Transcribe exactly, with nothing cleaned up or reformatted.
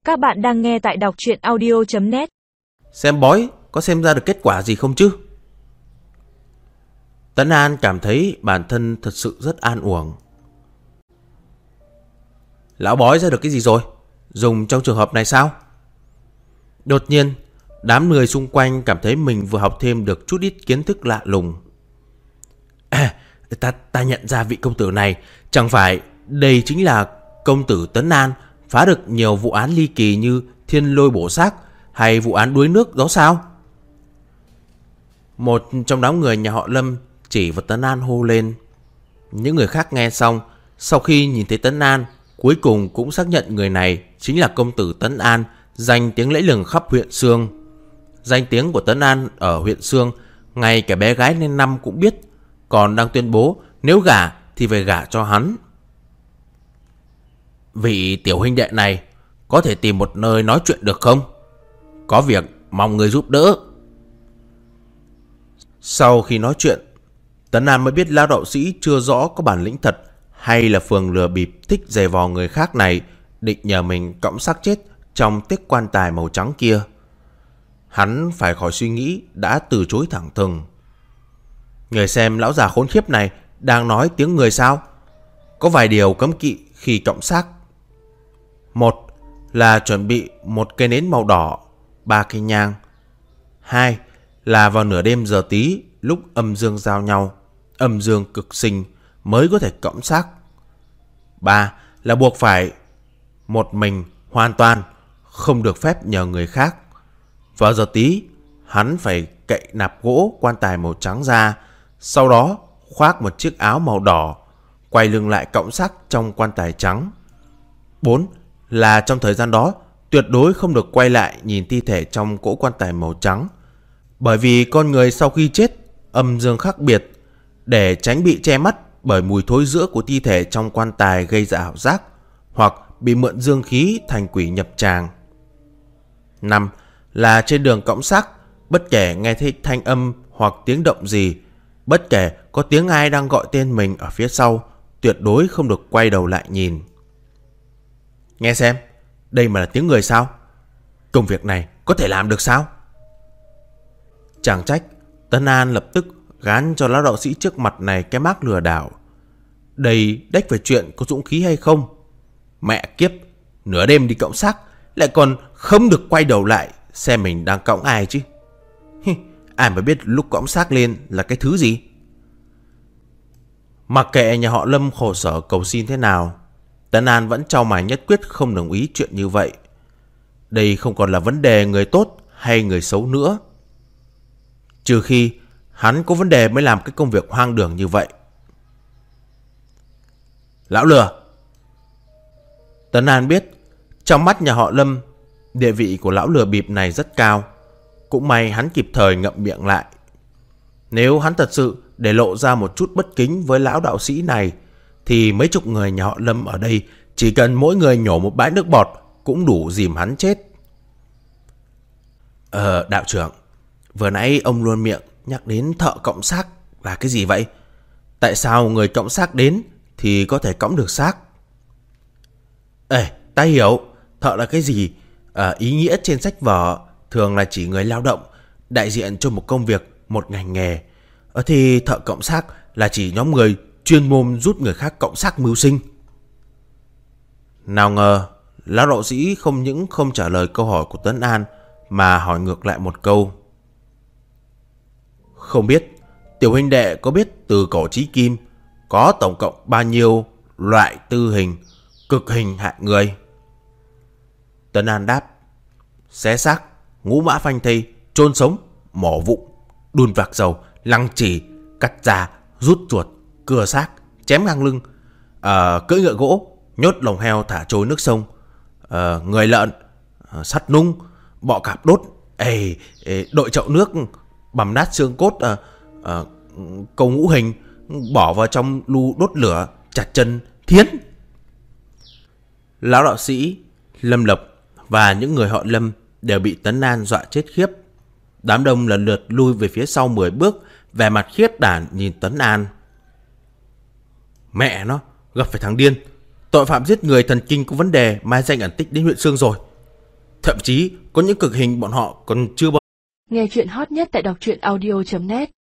Các bạn đang nghe tại đọc truyện audio chấm net. Xem bói có xem ra được kết quả gì không chứ? Tấn An cảm thấy bản thân thật sự rất an uổng. Lão bói ra được cái gì rồi? Dùng trong trường hợp này sao? Đột nhiên, đám người xung quanh cảm thấy mình vừa học thêm được chút ít kiến thức lạ lùng. À, ta, ta nhận ra vị công tử này. Chẳng phải đây chính là công tử Tấn An, phá được nhiều vụ án ly kỳ như thiên lôi bổ xác hay vụ án đuối nước đó sao? Một trong đám người nhà họ Lâm chỉ vào Tấn An hô lên. Những người khác nghe xong, sau khi nhìn thấy Tấn An, cuối cùng cũng xác nhận người này chính là công tử Tấn An, danh tiếng lẫy lừng khắp huyện Xương. Danh tiếng của Tấn An ở huyện Xương, ngay cả bé gái lên năm cũng biết, còn đang tuyên bố nếu gả thì phải gả cho hắn. Vị tiểu huynh đệ này có thể tìm một nơi nói chuyện được không? Có việc mong người giúp đỡ. Sau khi nói chuyện, Tấn An mới biết lão đạo sĩ chưa rõ có bản lĩnh thật hay là phường lừa bịp thích giày vò người khác này định nhờ mình cõng xác chết trong tiếc quan tài màu trắng kia. Hắn phải khỏi suy nghĩ đã từ chối thẳng thừng. Người xem lão già khốn khiếp này đang nói tiếng người sao? Có vài điều cấm kỵ khi cõng xác. Một là chuẩn bị một cây nến màu đỏ, ba cây nhang. Hai là vào nửa đêm giờ tí, lúc âm dương giao nhau, âm dương cực sinh mới có thể cõng xác. Ba là buộc phải một mình hoàn toàn, không được phép nhờ người khác. Vào giờ tí, hắn phải cậy nạp gỗ quan tài màu trắng ra, sau đó khoác một chiếc áo màu đỏ, quay lưng lại cõng xác trong quan tài trắng. Bốn là trong thời gian đó tuyệt đối không được quay lại nhìn thi thể trong cỗ quan tài màu trắng, bởi vì con người sau khi chết âm dương khác biệt, để tránh bị che mắt bởi mùi thối rữa của thi thể trong quan tài gây ra ảo giác, hoặc bị mượn dương khí thành quỷ nhập tràng. Năm là trên đường cõng xác, bất kể nghe thấy thanh âm hoặc tiếng động gì, bất kể có tiếng ai đang gọi tên mình ở phía sau, tuyệt đối không được quay đầu lại nhìn. Nghe xem, đây mà là tiếng người sao? Công việc này có thể làm được sao? Chẳng trách Tấn An lập tức gán cho lão đạo sĩ trước mặt này cái mác lừa đảo. Đây đếch về chuyện có dũng khí hay không. Mẹ kiếp, nửa đêm đi cõng xác lại còn không được quay đầu lại xem mình đang cõng ai chứ. Hi, ai mà biết lúc cõng xác lên là cái thứ gì. Mặc kệ nhà họ Lâm khổ sở cầu xin thế nào, Tấn An vẫn trao mày nhất quyết không đồng ý chuyện như vậy. Đây không còn là vấn đề người tốt hay người xấu nữa, trừ khi hắn có vấn đề mới làm cái công việc hoang đường như vậy. Lão lừa! Tấn An biết trong mắt nhà họ Lâm, địa vị của lão lừa bịp này rất cao. Cũng may hắn kịp thời ngậm miệng lại. Nếu hắn thật sự để lộ ra một chút bất kính với lão đạo sĩ này, thì mấy chục người nhà họ Lâm ở đây chỉ cần mỗi người nhổ một bãi nước bọt cũng đủ dìm hắn chết. Ờ, đạo trưởng, vừa nãy ông luôn miệng nhắc đến thợ cõng xác là cái gì vậy? Tại sao người cõng xác đến thì có thể cõng được xác? Ê, ta hiểu, thợ là cái gì? À, ý nghĩa trên sách vở thường là chỉ người lao động, đại diện cho một công việc, một ngành nghề. Ờ, thì thợ cõng xác là chỉ nhóm người chuyên môn giúp người khác cõng xác mưu sinh. Nào ngờ, lão đạo sĩ không những không trả lời câu hỏi của Tấn An, mà hỏi ngược lại một câu. Không biết tiểu huynh đệ có biết từ cổ chí kim có tổng cộng bao nhiêu loại tư hình, cực hình hại người? Tấn An đáp: xé xác, ngũ mã phanh thây, chôn sống, mổ vụng, đun vạc dầu, lăng trì, cắt da, rút ruột, cưa xác, chém ngang lưng, uh, cưỡi ngựa gỗ, nhốt lồng heo thả trôi nước sông, uh, người lợn, uh, sắt nung, bọ cạp đốt, ê, ê, đội chậu nước, bằm nát xương cốt, uh, uh, câu ngũ hình, bỏ vào trong lu đốt lửa, chặt chân, thiến. Lão đạo sĩ, Lâm Lộc và những người họ Lâm đều bị Tấn An dọa chết khiếp. Đám đông lần lượt lui về phía sau mười bước, vẻ mặt khiếp đảm nhìn Tấn An. Mẹ nó, gặp phải thằng điên. Tội phạm giết người thần kinh có vấn đề, mai danh ẩn tích đến huyện Xương rồi. Thậm chí có những cực hình bọn họ còn chưa bao Nghe chuyện hot nhất tại đọc truyện audio chấm net.